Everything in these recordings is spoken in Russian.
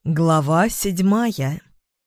Глава 7.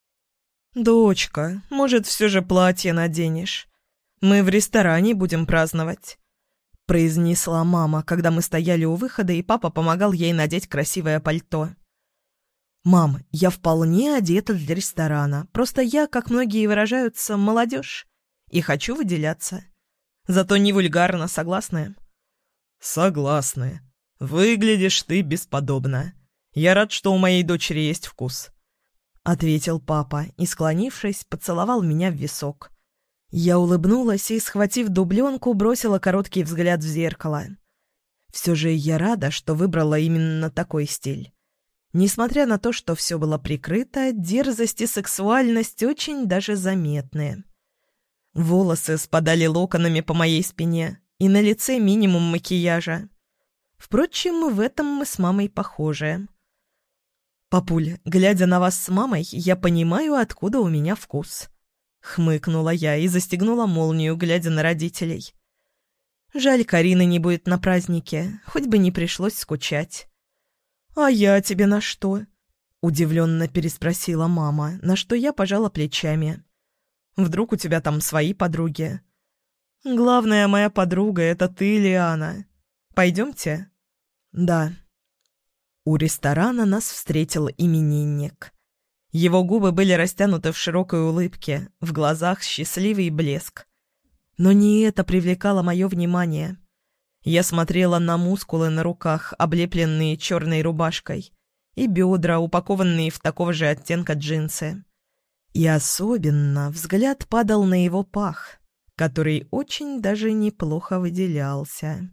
«Дочка, может, все же платье наденешь? Мы в ресторане будем праздновать», — произнесла мама, когда мы стояли у выхода, и папа помогал ей надеть красивое пальто. «Мам, я вполне одета для ресторана, просто я, как многие выражаются, молодежь, и хочу выделяться. Зато не вульгарно, согласны?» «Согласны. Выглядишь ты бесподобно. Я рад, что у моей дочери есть вкус», — ответил папа и, склонившись, поцеловал меня в висок. Я улыбнулась и, схватив дубленку, бросила короткий взгляд в зеркало. Все же я рада, что выбрала именно такой стиль. Несмотря на то, что все было прикрыто, дерзость и сексуальность очень даже заметны. Волосы спадали локонами по моей спине, и на лице минимум макияжа. Впрочем, в этом мы с мамой похожи. «Папуль, глядя на вас с мамой, я понимаю, откуда у меня вкус», — хмыкнула я и застегнула молнию, глядя на родителей. «Жаль, Карины не будет на празднике, хоть бы не пришлось скучать». «А я тебе на что?» — удивленно переспросила мама, на что я пожала плечами. «Вдруг у тебя там свои подруги?» «Главная моя подруга — это ты, Лиана. Пойдемте?» «Да». У ресторана нас встретил именинник. Его губы были растянуты в широкой улыбке, в глазах счастливый блеск. Но не это привлекало мое внимание. Я смотрела на мускулы на руках, облепленные черной рубашкой, и бедра, упакованные в такого же оттенка джинсы. И особенно взгляд падал на его пах, который очень даже неплохо выделялся.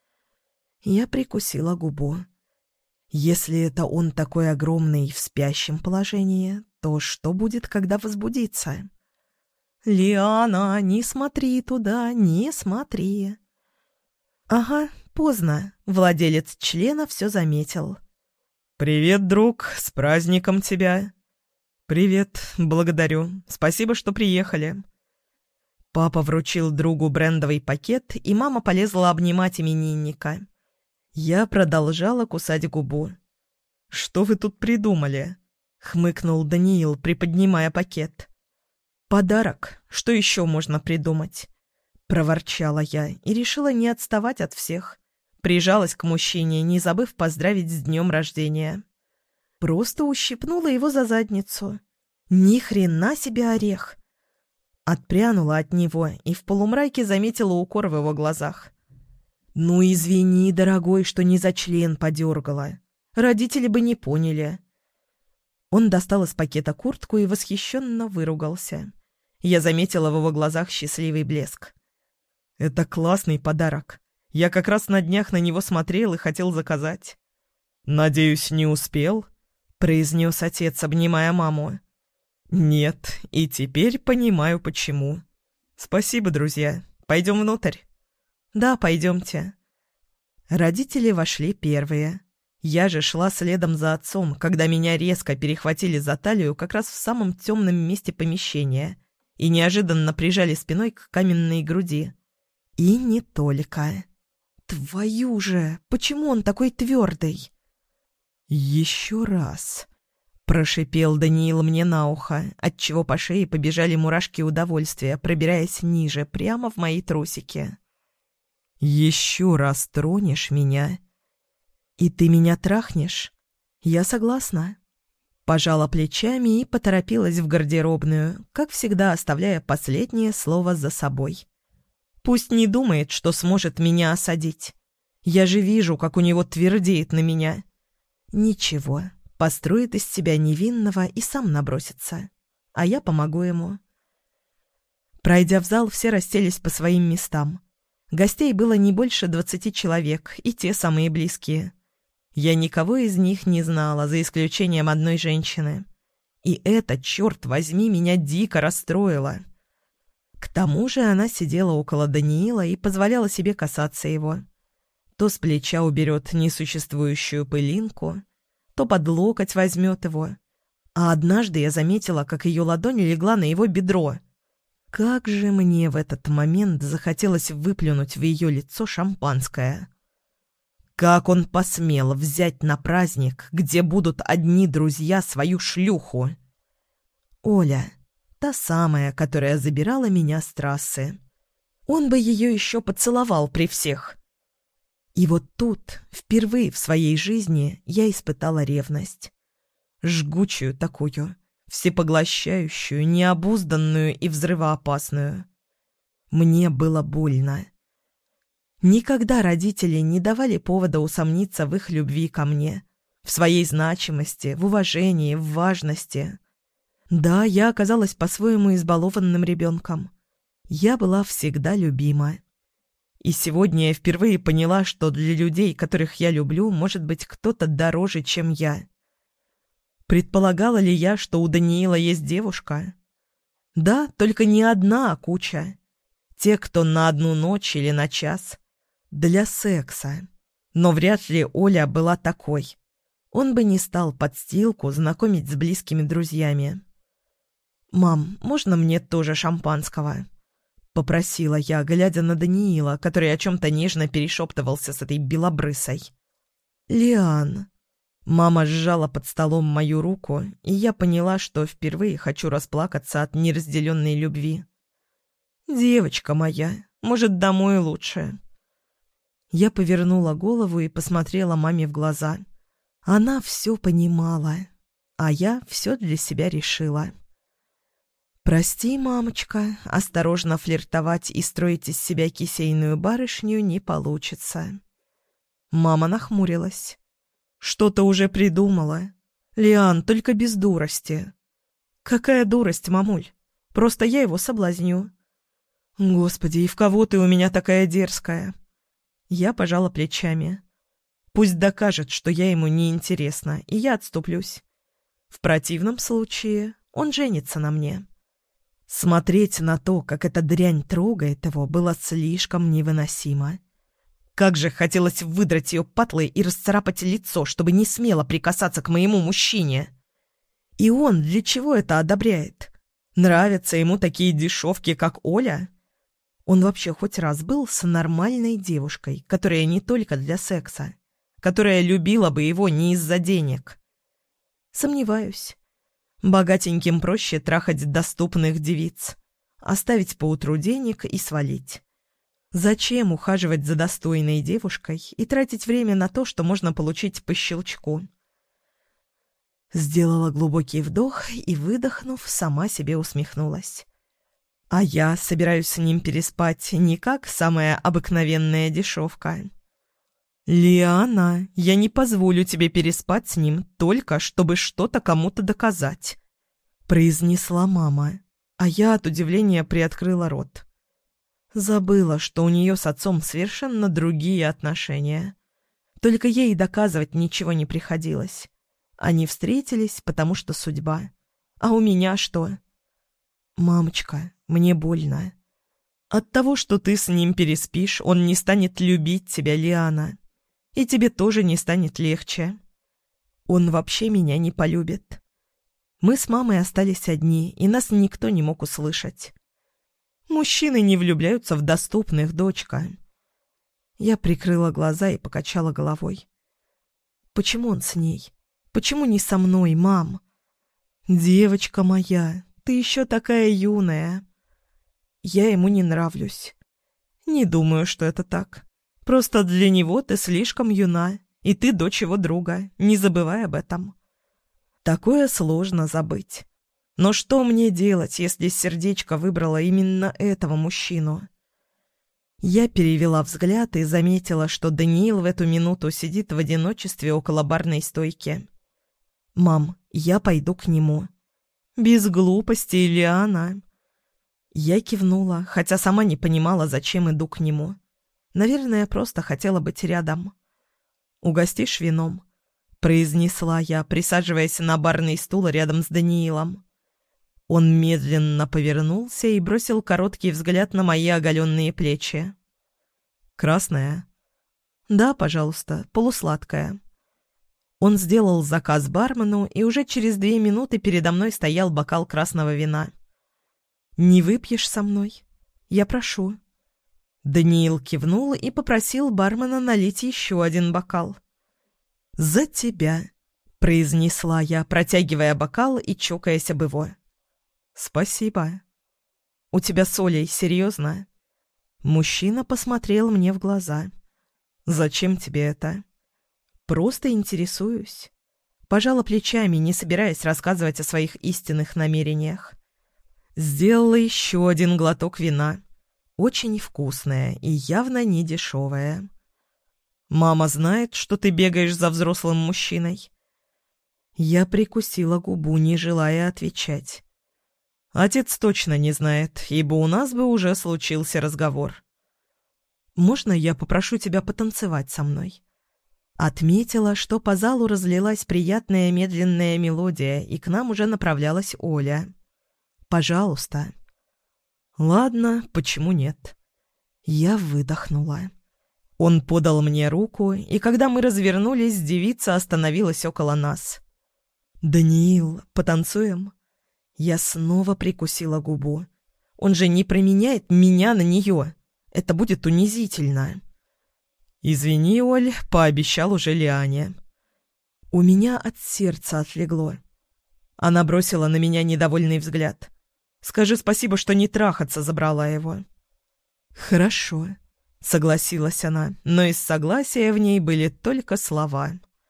Я прикусила губу. Если это он такой огромный в спящем положении, то что будет, когда возбудится? «Лиана, не смотри туда, не смотри!» «Ага, поздно», — владелец члена все заметил. «Привет, друг, с праздником тебя!» «Привет, благодарю. Спасибо, что приехали». Папа вручил другу брендовый пакет, и мама полезла обнимать именинника. Я продолжала кусать губу. «Что вы тут придумали?» — хмыкнул Даниил, приподнимая пакет. «Подарок. Что еще можно придумать?» — проворчала я и решила не отставать от всех. Прижалась к мужчине, не забыв поздравить с днем рождения. Просто ущипнула его за задницу. Ни хрена себе орех! Отпрянула от него и в полумраке заметила укор в его глазах. «Ну, извини, дорогой, что не за член подергала. Родители бы не поняли». Он достал из пакета куртку и восхищенно выругался. Я заметила в его глазах счастливый блеск. «Это классный подарок. Я как раз на днях на него смотрел и хотел заказать». «Надеюсь, не успел?» — произнес отец, обнимая маму. «Нет, и теперь понимаю, почему. Спасибо, друзья. Пойдем внутрь?» «Да, пойдемте». Родители вошли первые. Я же шла следом за отцом, когда меня резко перехватили за талию как раз в самом темном месте помещения и неожиданно прижали спиной к каменной груди. И не только. «Твою же! Почему он такой твердый?» «Еще раз!» — прошипел Даниил мне на ухо, отчего по шее побежали мурашки удовольствия, пробираясь ниже, прямо в мои трусики. «Еще раз тронешь меня, и ты меня трахнешь? Я согласна». Пожала плечами и поторопилась в гардеробную, как всегда оставляя последнее слово за собой. Пусть не думает, что сможет меня осадить. Я же вижу, как у него твердеет на меня. Ничего, построит из себя невинного и сам набросится. А я помогу ему. Пройдя в зал, все расселись по своим местам. Гостей было не больше 20 человек, и те самые близкие. Я никого из них не знала, за исключением одной женщины. И это, черт возьми, меня дико расстроило. К тому же она сидела около Даниила и позволяла себе касаться его. То с плеча уберет несуществующую пылинку, то под локоть возьмет его. А однажды я заметила, как ее ладонь легла на его бедро. Как же мне в этот момент захотелось выплюнуть в ее лицо шампанское. Как он посмел взять на праздник, где будут одни друзья, свою шлюху? Оля, та самая, которая забирала меня с трассы. Он бы ее еще поцеловал при всех. И вот тут, впервые в своей жизни, я испытала ревность. Жгучую такую, всепоглощающую, необузданную и взрывоопасную. Мне было больно. Никогда родители не давали повода усомниться в их любви ко мне, в своей значимости, в уважении, в важности. Да, я оказалась по-своему избалованным ребенком. Я была всегда любима. И сегодня я впервые поняла, что для людей, которых я люблю, может быть кто-то дороже, чем я. Предполагала ли я, что у Даниила есть девушка? Да, только не одна, а куча. Те, кто на одну ночь или на час. Для секса. Но вряд ли Оля была такой. Он бы не стал подстилку знакомить с близкими друзьями. «Мам, можно мне тоже шампанского?» — попросила я, глядя на Даниила, который о чем-то нежно перешептывался с этой белобрысой. «Лиан...» Мама сжала под столом мою руку, и я поняла, что впервые хочу расплакаться от неразделенной любви. «Девочка моя, может, домой лучше?» Я повернула голову и посмотрела маме в глаза. Она все понимала, а я все для себя решила. «Прости, мамочка, осторожно флиртовать и строить из себя кисейную барышню не получится». Мама нахмурилась. «Что-то уже придумала. Лиан, только без дурости». «Какая дурость, мамуль? Просто я его соблазню». «Господи, и в кого ты у меня такая дерзкая?» Я пожала плечами. Пусть докажет, что я ему неинтересна, и я отступлюсь. В противном случае он женится на мне. Смотреть на то, как эта дрянь трогает его, было слишком невыносимо. Как же хотелось выдрать ее патлой и расцарапать лицо, чтобы не смело прикасаться к моему мужчине. И он для чего это одобряет? Нравятся ему такие дешевки, как Оля? Он вообще хоть раз был с нормальной девушкой, которая не только для секса, которая любила бы его не из-за денег? Сомневаюсь. Богатеньким проще трахать доступных девиц, оставить поутру денег и свалить. Зачем ухаживать за достойной девушкой и тратить время на то, что можно получить по щелчку? Сделала глубокий вдох и, выдохнув, сама себе усмехнулась. А я собираюсь с ним переспать не как самая обыкновенная дешевка. «Лиана, я не позволю тебе переспать с ним только, чтобы что-то кому-то доказать», — произнесла мама, а я от удивления приоткрыла рот. Забыла, что у нее с отцом совершенно другие отношения. Только ей доказывать ничего не приходилось. Они встретились, потому что судьба. А у меня что? «Мамочка, мне больно. От того, что ты с ним переспишь, он не станет любить тебя, Лиана. И тебе тоже не станет легче. Он вообще меня не полюбит. Мы с мамой остались одни, и нас никто не мог услышать. Мужчины не влюбляются в доступных, дочка». Я прикрыла глаза и покачала головой. «Почему он с ней? Почему не со мной, мам? Девочка моя, ты еще такая юная. Я ему не нравлюсь. Не думаю, что это так. Просто для него ты слишком юна, и ты дочь его друга, не забывай об этом. Такое сложно забыть. Но что мне делать, если сердечко выбрало именно этого мужчину?» Я перевела взгляд и заметила, что Даниил в эту минуту сидит в одиночестве около барной стойки. «Мам, я пойду к нему». «Без глупости, Лиана». Я кивнула, хотя сама не понимала, зачем иду к нему. Наверное, просто хотела быть рядом. «Угостишь вином?» — произнесла я, присаживаясь на барный стул рядом с Даниилом. Он медленно повернулся и бросил короткий взгляд на мои оголенные плечи. «Красная?» «Да, пожалуйста, полусладкая». Он сделал заказ бармену, и уже через 2 минуты передо мной стоял бокал красного вина. «Не выпьешь со мной? Я прошу». Даниил кивнул и попросил бармена налить еще один бокал. «За тебя», — произнесла я, протягивая бокал и чокаясь об его. «Спасибо. У тебя с Олей, серьезно?» Мужчина посмотрел мне в глаза. «Зачем тебе это?» «Просто интересуюсь». Пожала плечами, не собираясь рассказывать о своих истинных намерениях. Сделала еще один глоток вина. Очень вкусное и явно не дешевое. «Мама знает, что ты бегаешь за взрослым мужчиной?» Я прикусила губу, не желая отвечать. «Отец точно не знает, ибо у нас бы уже случился разговор». «Можно я попрошу тебя потанцевать со мной?» Отметила, что по залу разлилась приятная медленная мелодия, и к нам уже направлялась Оля. «Пожалуйста». «Ладно, почему нет?» Я выдохнула. Он подал мне руку, и когда мы развернулись, девица остановилась около нас. «Даниил, потанцуем?» Я снова прикусила губу. Он же не променяет меня на нее. Это будет унизительно. «Извини, Оль, пообещал уже Лиане». У меня от сердца отлегло. Она бросила на меня недовольный взгляд. «Скажи спасибо, что не трахаться забрала его». «Хорошо», — согласилась она, но из согласия в ней были только слова.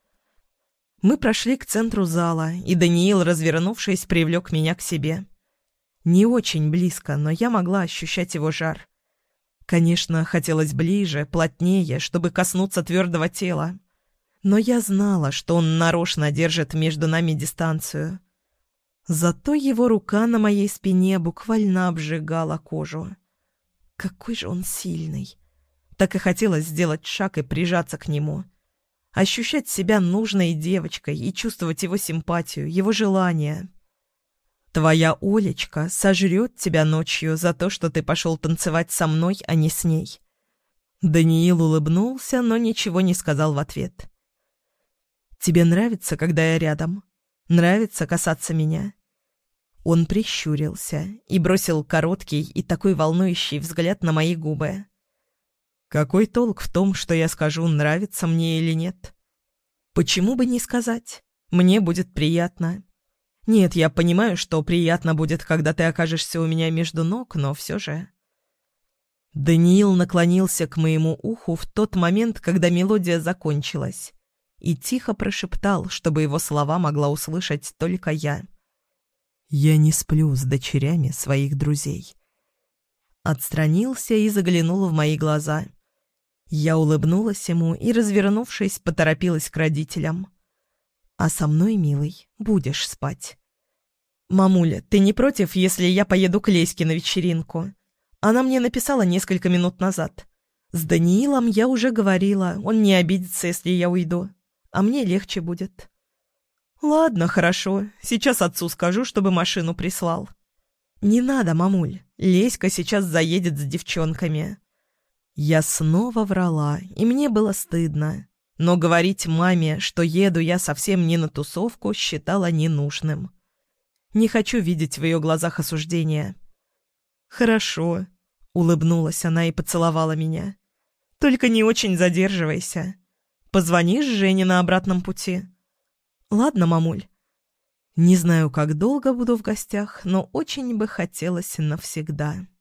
Мы прошли к центру зала, и Даниил, развернувшись, привлек меня к себе. Не очень близко, но я могла ощущать его жар. Конечно, хотелось ближе, плотнее, чтобы коснуться твердого тела. Но я знала, что он нарочно держит между нами дистанцию. Зато его рука на моей спине буквально обжигала кожу. Какой же он сильный. Так и хотелось сделать шаг и прижаться к нему. Ощущать себя нужной девочкой и чувствовать его симпатию, его желание. Твоя Олечка сожрет тебя ночью за то, что ты пошел танцевать со мной, а не с ней». Даниил улыбнулся, но ничего не сказал в ответ. «Тебе нравится, когда я рядом? Нравится касаться меня?» Он прищурился и бросил короткий и такой волнующий взгляд на мои губы. «Какой толк в том, что я скажу, нравится мне или нет? Почему бы не сказать? Мне будет приятно. Нет, я понимаю, что приятно будет, когда ты окажешься у меня между ног, но все же...» Даниил наклонился к моему уху в тот момент, когда мелодия закончилась, и тихо прошептал, чтобы его слова могла услышать только я. «Я не сплю с дочерями своих друзей». Отстранился и заглянул в мои глаза. Я улыбнулась ему и, развернувшись, поторопилась к родителям. «А со мной, милый, будешь спать». «Мамуля, ты не против, если я поеду к Леське на вечеринку? Она мне написала несколько минут назад. С Даниилом я уже говорила, он не обидится, если я уйду. А мне легче будет». «Ладно, хорошо. Сейчас отцу скажу, чтобы машину прислал». «Не надо, мамуль. Леська сейчас заедет с девчонками». Я снова врала, и мне было стыдно. Но говорить маме, что еду я совсем не на тусовку, считала ненужным. Не хочу видеть в ее глазах осуждения. «Хорошо», — улыбнулась она и поцеловала меня. «Только не очень задерживайся. Позвонишь Жене на обратном пути?» «Ладно, мамуль. Не знаю, как долго буду в гостях, но очень бы хотелось навсегда».